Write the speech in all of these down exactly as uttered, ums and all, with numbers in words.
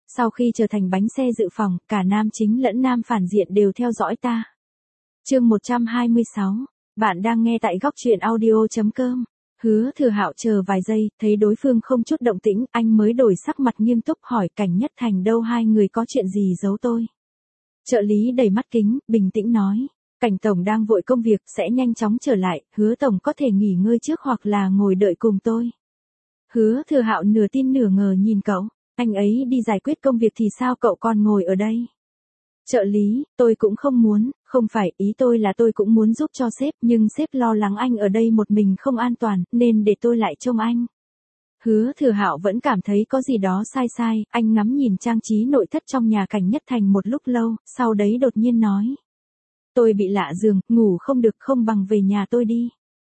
Sau khi trở thành bánh xe dự phòng, cả nam chính lẫn nam phản diện đều theo dõi ta. Chương một trăm hai mươi sáu. Bạn đang nghe tại góc truyện audio chấm com. Hứa Thừa Hạo chờ vài giây, thấy đối phương không chút động tĩnh, anh mới đổi sắc mặt nghiêm túc hỏi Cảnh Nhất Thành đâu, hai người có chuyện gì giấu tôi. Trợ lý đầy mắt kính, bình tĩnh nói. Cảnh Tổng đang vội công việc, sẽ nhanh chóng trở lại, Hứa Tổng có thể nghỉ ngơi trước hoặc là ngồi đợi cùng tôi. Hứa Thừa Hạo nửa tin nửa ngờ nhìn cậu, anh ấy đi giải quyết công việc thì sao cậu còn ngồi ở đây? Trợ lý, tôi cũng không muốn, không phải, ý tôi là tôi cũng muốn giúp cho sếp, nhưng sếp lo lắng anh ở đây một mình không an toàn, nên để tôi lại trông anh. Hứa Thừa Hạo vẫn cảm thấy có gì đó sai sai, anh ngắm nhìn trang trí nội thất trong nhà Cảnh Nhất Thành một lúc lâu, sau đấy đột nhiên nói. Tôi bị lạ giường, ngủ không được, không bằng về nhà tôi đi.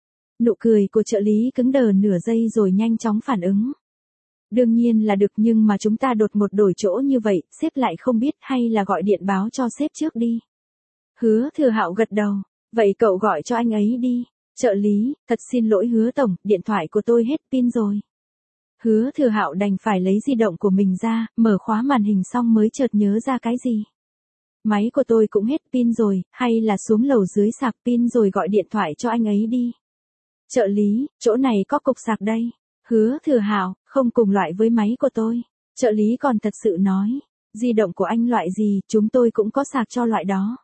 Nụ cười của trợ lý cứng đờ nửa giây rồi nhanh chóng phản ứng. Đương nhiên là được, nhưng mà chúng ta đột ngột đổi chỗ như vậy, sếp lại không biết, hay là gọi điện báo cho sếp trước đi. Hứa Thừa Hạo gật đầu, vậy cậu gọi cho anh ấy đi. Trợ lý, thật xin lỗi Hứa Tổng, điện thoại của tôi hết pin rồi. Hứa Thừa Hạo đành phải lấy di động của mình ra, mở khóa màn hình xong mới chợt nhớ ra cái gì. Máy của tôi cũng hết pin rồi, hay là xuống lầu dưới sạc pin rồi gọi điện thoại cho anh ấy đi. Trợ lý, chỗ này có cục sạc đây. Hứa Thừa Hạo, không cùng loại với máy của tôi. Trợ lý còn thật sự nói, di động của anh loại gì, chúng tôi cũng có sạc cho loại đó.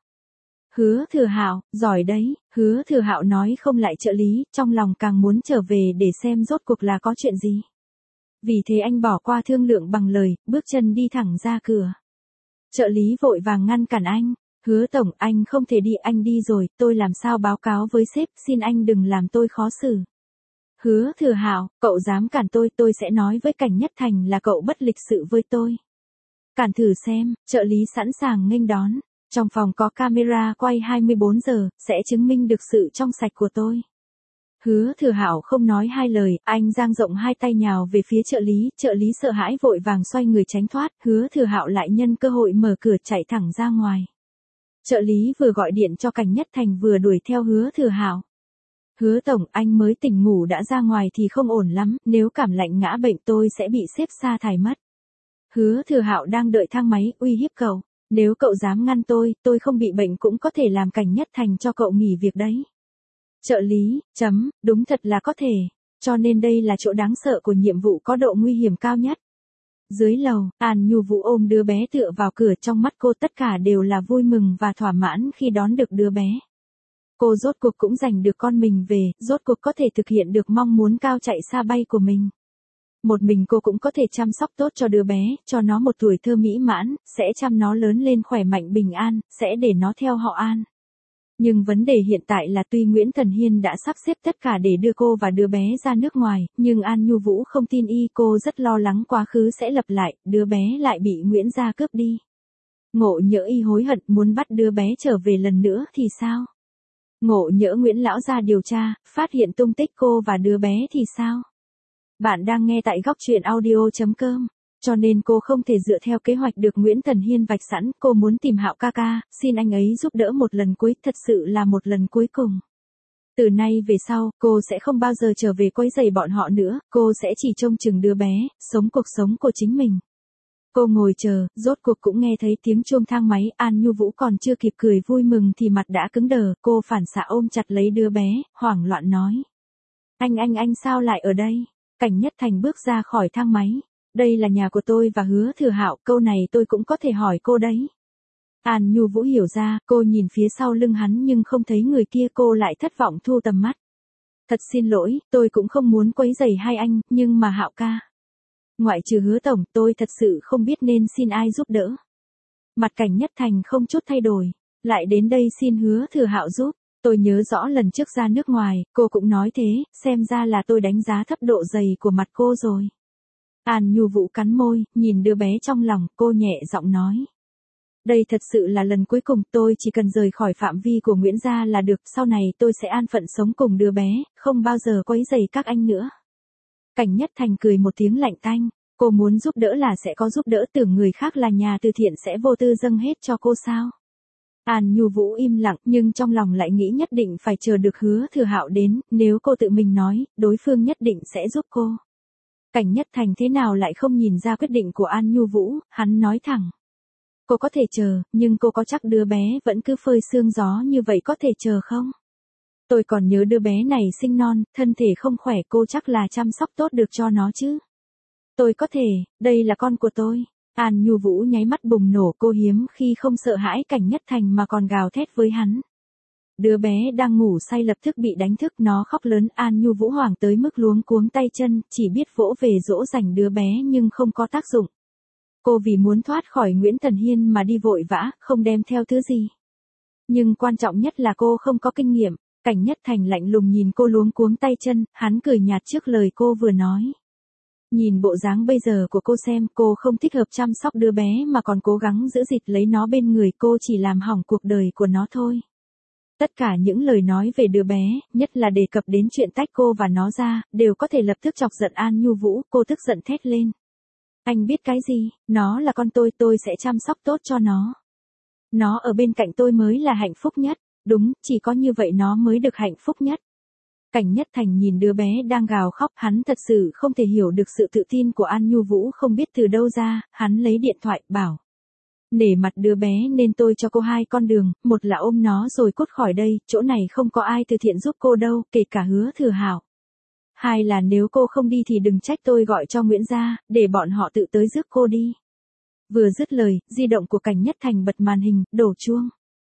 Hứa Thừa Hạo, giỏi đấy. Hứa Thừa Hạo nói không lại trợ lý, trong lòng càng muốn trở về để xem rốt cuộc là có chuyện gì. Vì thế anh bỏ qua thương lượng bằng lời, bước chân đi thẳng ra cửa. Trợ lý vội vàng ngăn cản anh. Hứa Tổng, anh không thể đi, anh đi rồi, tôi làm sao báo cáo với sếp, xin anh đừng làm tôi khó xử. Hứa Thừa Hạo, cậu dám cản tôi, tôi sẽ nói với Cảnh Nhất Thành là cậu bất lịch sự với tôi. Cản thử xem, trợ lý sẵn sàng nghênh đón. Trong phòng có camera quay hai mươi bốn giờ, sẽ chứng minh được sự trong sạch của tôi. Hứa Thừa Hạo không nói hai lời, anh dang rộng hai tay nhào về phía trợ lý, trợ lý sợ hãi vội vàng xoay người tránh thoát, Hứa Thừa Hạo lại nhân cơ hội mở cửa chạy thẳng ra ngoài. Trợ lý vừa gọi điện cho Cảnh Nhất Thành vừa đuổi theo Hứa Thừa Hạo. Hứa Tổng, anh mới tỉnh ngủ đã ra ngoài thì không ổn lắm, nếu cảm lạnh ngã bệnh tôi sẽ bị sếp sa thải mất. Hứa Thừa Hạo đang đợi thang máy, uy hiếp cậu, nếu cậu dám ngăn tôi, tôi không bị bệnh cũng có thể làm Cảnh Nhất Thành cho cậu nghỉ việc đấy. Trợ lý, chấm, đúng thật là có thể, cho nên đây là chỗ đáng sợ của nhiệm vụ có độ nguy hiểm cao nhất. Dưới lầu, An Nhu Vũ ôm đứa bé tựa vào cửa, trong mắt cô tất cả đều là vui mừng và thỏa mãn khi đón được đứa bé. Cô rốt cuộc cũng giành được con mình về, rốt cuộc có thể thực hiện được mong muốn cao chạy xa bay của mình. Một mình cô cũng có thể chăm sóc tốt cho đứa bé, cho nó một tuổi thơ mỹ mãn, sẽ chăm nó lớn lên khỏe mạnh bình an, sẽ để nó theo họ An. Nhưng vấn đề hiện tại là tuy Nguyễn Thần Hiên đã sắp xếp tất cả để đưa cô và đứa bé ra nước ngoài, nhưng An Nhu Vũ không tin y, cô rất lo lắng quá khứ sẽ lặp lại, đứa bé lại bị Nguyễn gia cướp đi. Ngộ nhỡ y hối hận muốn bắt đứa bé trở về lần nữa thì sao? Ngộ nhỡ Nguyễn lão gia điều tra, phát hiện tung tích cô và đứa bé thì sao? Bạn đang nghe tại góc truyện audio chấm com. Cho nên cô không thể dựa theo kế hoạch được Nguyễn Thần Hiên vạch sẵn, cô muốn tìm Hạo ca ca, xin anh ấy giúp đỡ một lần cuối, thật sự là một lần cuối cùng. Từ nay về sau, cô sẽ không bao giờ trở về quấy rầy bọn họ nữa, cô sẽ chỉ trông chừng đứa bé, sống cuộc sống của chính mình. Cô ngồi chờ, rốt cuộc cũng nghe thấy tiếng chuông thang máy, An Nhu Vũ còn chưa kịp cười vui mừng thì mặt đã cứng đờ, cô phản xạ ôm chặt lấy đứa bé, hoảng loạn nói. Anh anh anh sao lại ở đây? Cảnh Nhất Thành bước ra khỏi thang máy. Đây là nhà của tôi và Hứa Thừa Hạo, câu này tôi cũng có thể hỏi cô đấy. An Nhu Vũ hiểu ra, cô nhìn phía sau lưng hắn nhưng không thấy người kia, cô lại thất vọng thu tầm mắt. Thật xin lỗi, tôi cũng không muốn quấy rầy hai anh, nhưng mà Hạo ca. Ngoại trừ Hứa Tổng, tôi thật sự không biết nên xin ai giúp đỡ. Mặt Cảnh Nhất Thành không chút thay đổi, lại đến đây xin Hứa Thừa Hạo giúp. Tôi nhớ rõ lần trước ra nước ngoài, cô cũng nói thế, xem ra là tôi đánh giá thấp độ dày của mặt cô rồi. An Nhu Vũ cắn môi, nhìn đứa bé trong lòng, cô nhẹ giọng nói. Đây thật sự là lần cuối cùng, tôi chỉ cần rời khỏi phạm vi của Nguyễn gia là được, sau này tôi sẽ an phận sống cùng đứa bé, không bao giờ quấy rầy các anh nữa. Cảnh Nhất Thành cười một tiếng lạnh tanh, cô muốn giúp đỡ là sẽ có giúp đỡ, tưởng người khác là nhà từ thiện sẽ vô tư dâng hết cho cô sao? An Nhu Vũ im lặng, nhưng trong lòng lại nghĩ nhất định phải chờ được Hứa Thừa Hạo đến, nếu cô tự mình nói, đối phương nhất định sẽ giúp cô. Cảnh Nhất Thành thế nào lại không nhìn ra quyết định của An Nhu Vũ, hắn nói thẳng. Cô có thể chờ, nhưng cô có chắc đứa bé vẫn cứ phơi sương gió như vậy có thể chờ không? Tôi còn nhớ đứa bé này sinh non, thân thể không khỏe, cô chắc là chăm sóc tốt được cho nó chứ. Tôi có thể, đây là con của tôi. An Nhu Vũ nháy mắt bùng nổ, cô hiếm khi không sợ hãi Cảnh Nhất Thành mà còn gào thét với hắn. Đứa bé đang ngủ say lập tức bị đánh thức, nó khóc lớn. An Nhu Vũ hoảng tới mức luống cuống tay chân, chỉ biết vỗ về dỗ dành đứa bé nhưng không có tác dụng. Cô vì muốn thoát khỏi Nguyễn Thần Hiên mà đi vội vã, không đem theo thứ gì. Nhưng quan trọng nhất là cô không có kinh nghiệm. Cảnh Nhất Thành lạnh lùng nhìn cô luống cuống tay chân, hắn cười nhạt trước lời cô vừa nói. Nhìn bộ dáng bây giờ của cô xem, cô không thích hợp chăm sóc đứa bé mà còn cố gắng giữ gìn lấy nó bên người, cô chỉ làm hỏng cuộc đời của nó thôi. Tất cả những lời nói về đứa bé, nhất là đề cập đến chuyện tách cô và nó ra, đều có thể lập tức chọc giận An Nhu Vũ, cô tức giận thét lên. Anh biết cái gì, nó là con tôi, tôi sẽ chăm sóc tốt cho nó. Nó ở bên cạnh tôi mới là hạnh phúc nhất, đúng, chỉ có như vậy nó mới được hạnh phúc nhất. Cảnh Nhất Thành nhìn đứa bé đang gào khóc, hắn thật sự không thể hiểu được sự tự tin của An Nhu Vũ không biết từ đâu ra, hắn lấy điện thoại, bảo. Nể mặt đứa bé nên tôi cho cô hai con đường, một là ôm nó rồi cút khỏi đây, chỗ này không có ai từ thiện giúp cô đâu, kể cả Hứa Thừa Hảo. Hai là nếu cô không đi thì đừng trách tôi gọi cho Nguyễn gia, để bọn họ tự tới rước cô đi. Vừa dứt lời, di động của Cảnh Nhất Thành bật màn hình, đổ chuông.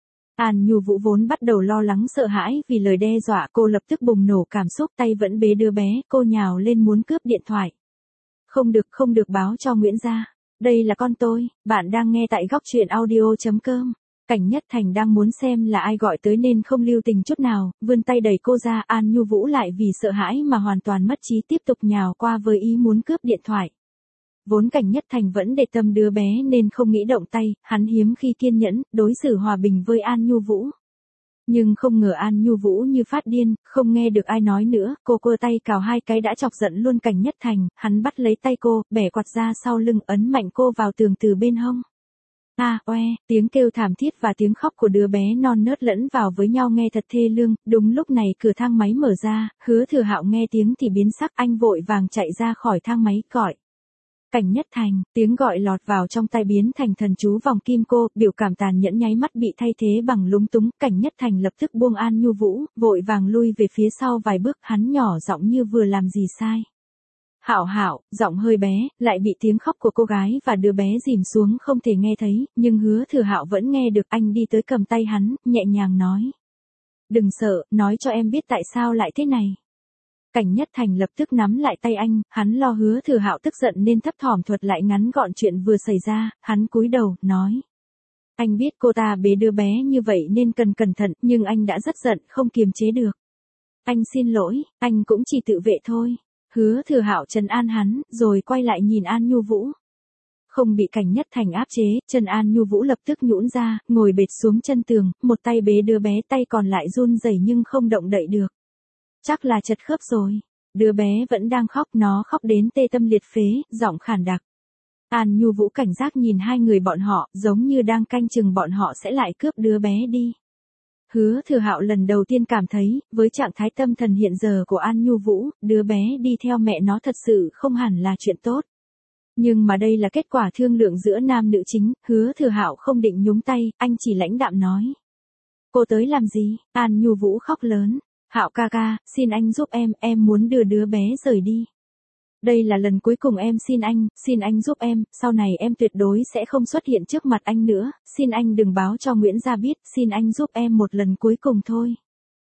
An Nhu Vũ vốn bắt đầu lo lắng sợ hãi vì lời đe dọa, cô lập tức bùng nổ cảm xúc, tay vẫn bế đứa bé, cô nhào lên muốn cướp điện thoại. Không được, không được, báo cho Nguyễn gia. Đây là con tôi, bạn đang nghe tại góc truyện audio chấm com. Cảnh Nhất Thành đang muốn xem là ai gọi tới nên không lưu tình chút nào, vươn tay đẩy cô ra. An Nhu Vũ lại vì sợ hãi mà hoàn toàn mất trí, tiếp tục nhào qua với ý muốn cướp điện thoại. Vốn Cảnh Nhất Thành vẫn để tâm đứa bé nên không nghĩ động tay, hắn hiếm khi kiên nhẫn, đối xử hòa bình với An Nhu Vũ. Nhưng không ngờ An Nhu Vũ như phát điên, không nghe được ai nói nữa, cô cua tay cào hai cái đã chọc giận luôn Cảnh Nhất Thành, hắn bắt lấy tay cô, bẻ quạt ra sau lưng, ấn mạnh cô vào tường từ bên hông. A, à, oe, tiếng kêu thảm thiết và tiếng khóc của đứa bé non nớt lẫn vào với nhau nghe thật thê lương. Đúng lúc này cửa thang máy mở ra, Hứa Thừa Hạo nghe tiếng thì biến sắc, anh vội vàng chạy ra khỏi thang máy, gọi. Cảnh Nhất Thành, tiếng gọi lọt vào trong tai biến thành thần chú vòng kim cô, biểu cảm tàn nhẫn nháy mắt bị thay thế bằng lúng túng. Cảnh Nhất Thành lập tức buông An Nhu Vũ, vội vàng lui về phía sau vài bước, hắn nhỏ giọng như vừa làm gì sai. Hạo Hạo, giọng hơi bé, lại bị tiếng khóc của cô gái và đứa bé dìm xuống không thể nghe thấy, nhưng Hứa Thừa Hạo vẫn nghe được. Anh đi tới cầm tay hắn, nhẹ nhàng nói. Đừng sợ, nói cho em biết tại sao lại thế này. Cảnh Nhất Thành lập tức nắm lại tay anh, hắn lo Hứa Thừa Hạo tức giận nên thấp thỏm thuật lại ngắn gọn chuyện vừa xảy ra, hắn cúi đầu, nói. Anh biết cô ta bế đứa bé như vậy nên cần cẩn thận, nhưng anh đã rất giận, không kiềm chế được. Anh xin lỗi, anh cũng chỉ tự vệ thôi. Hứa Thừa Hạo trấn an hắn, rồi quay lại nhìn An Nhu Vũ. Không bị Cảnh Nhất Thành áp chế, chân An Nhu Vũ lập tức nhũn ra, ngồi bệt xuống chân tường, một tay bế đứa bé, tay còn lại run rẩy nhưng không động đậy được. Chắc là chật khớp rồi. Đứa bé vẫn đang khóc, nó khóc đến tê tâm liệt phế, giọng khàn đặc. An Nhu Vũ cảnh giác nhìn hai người bọn họ, giống như đang canh chừng bọn họ sẽ lại cướp đứa bé đi. Hứa Thừa Hạo lần đầu tiên cảm thấy, với trạng thái tâm thần hiện giờ của An Nhu Vũ, đứa bé đi theo mẹ nó thật sự không hẳn là chuyện tốt. Nhưng mà đây là kết quả thương lượng giữa nam nữ chính, Hứa Thừa Hạo không định nhúng tay, anh chỉ lãnh đạm nói. Cô tới làm gì? An Nhu Vũ khóc lớn. Hạo ca ca, xin anh giúp em, em muốn đưa đứa bé rời đi. Đây là lần cuối cùng em xin anh, xin anh giúp em, sau này em tuyệt đối sẽ không xuất hiện trước mặt anh nữa, xin anh đừng báo cho Nguyễn gia biết, xin anh giúp em một lần cuối cùng thôi.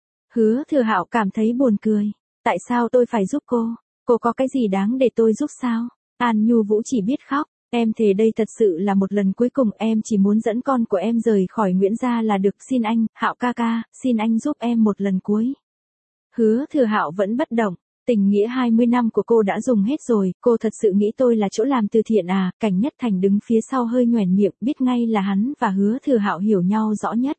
Hứa Thừa Hạo cảm thấy buồn cười, tại sao tôi phải giúp cô, cô có cái gì đáng để tôi giúp sao? An Nhu Vũ chỉ biết khóc, em thề đây thật sự là một lần cuối cùng, em chỉ muốn dẫn con của em rời khỏi Nguyễn gia là được, xin anh, Hạo ca ca, xin anh giúp em một lần cuối. Hứa Thừa Hạo vẫn bất động, tình nghĩa hai mươi năm của cô đã dùng hết rồi, cô thật sự nghĩ tôi là chỗ làm từ thiện à? Cảnh Nhất Thành đứng phía sau hơi nhoẻn miệng, biết ngay là hắn và Hứa Thừa Hạo hiểu nhau rõ nhất.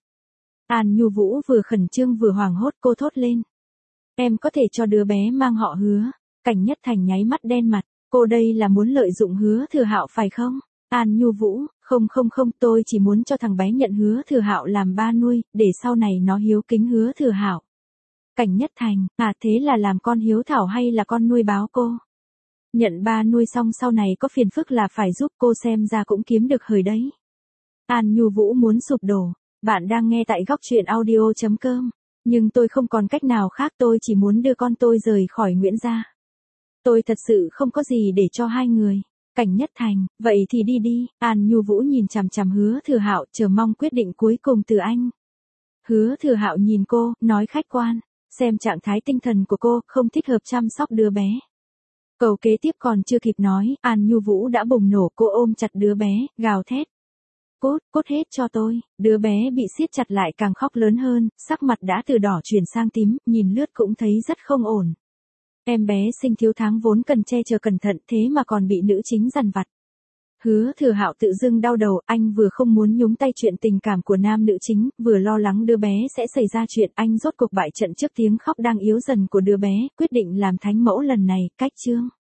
An Nhu Vũ vừa khẩn trương vừa hoảng hốt, cô thốt lên. Em có thể cho đứa bé mang họ Hứa. Cảnh Nhất Thành nháy mắt đen mặt, cô đây là muốn lợi dụng Hứa Thừa Hạo phải không? An Nhu Vũ, không không không, tôi chỉ muốn cho thằng bé nhận Hứa Thừa Hạo làm ba nuôi, để sau này nó hiếu kính Hứa Thừa Hạo. Cảnh Nhất Thành, à thế là làm con hiếu thảo hay là con nuôi báo cô? Nhận ba nuôi xong sau này có phiền phức là phải giúp cô, xem ra cũng kiếm được hời đấy. An Nhu Vũ muốn sụp đổ. Bạn đang nghe tại góc truyện audio.com. Nhưng tôi không còn cách nào khác, tôi chỉ muốn đưa con tôi rời khỏi Nguyễn gia. Tôi thật sự không có gì để cho hai người. Cảnh Nhất Thành, vậy thì đi đi. An Nhu Vũ nhìn chằm chằm Hứa Thừa Hạo, chờ mong quyết định cuối cùng từ anh. Hứa Thừa Hạo nhìn cô, nói khách quan, xem trạng thái tinh thần của cô, không thích hợp chăm sóc đứa bé. Câu kế tiếp còn chưa kịp nói, An Nhu Vũ đã bùng nổ, cô ôm chặt đứa bé, gào thét. Cốt, cốt hết cho tôi. Đứa bé bị siết chặt lại càng khóc lớn hơn, sắc mặt đã từ đỏ chuyển sang tím, nhìn lướt cũng thấy rất không ổn. Em bé sinh thiếu tháng vốn cần che chở cẩn thận, thế mà còn bị nữ chính dằn vặt. Hứa Thừa Hạo tự dưng đau đầu, anh vừa không muốn nhúng tay chuyện tình cảm của nam nữ chính, vừa lo lắng đứa bé sẽ xảy ra chuyện, anh rốt cuộc bại trận trước tiếng khóc đang yếu dần của đứa bé, quyết định làm thánh mẫu lần này, cách chương.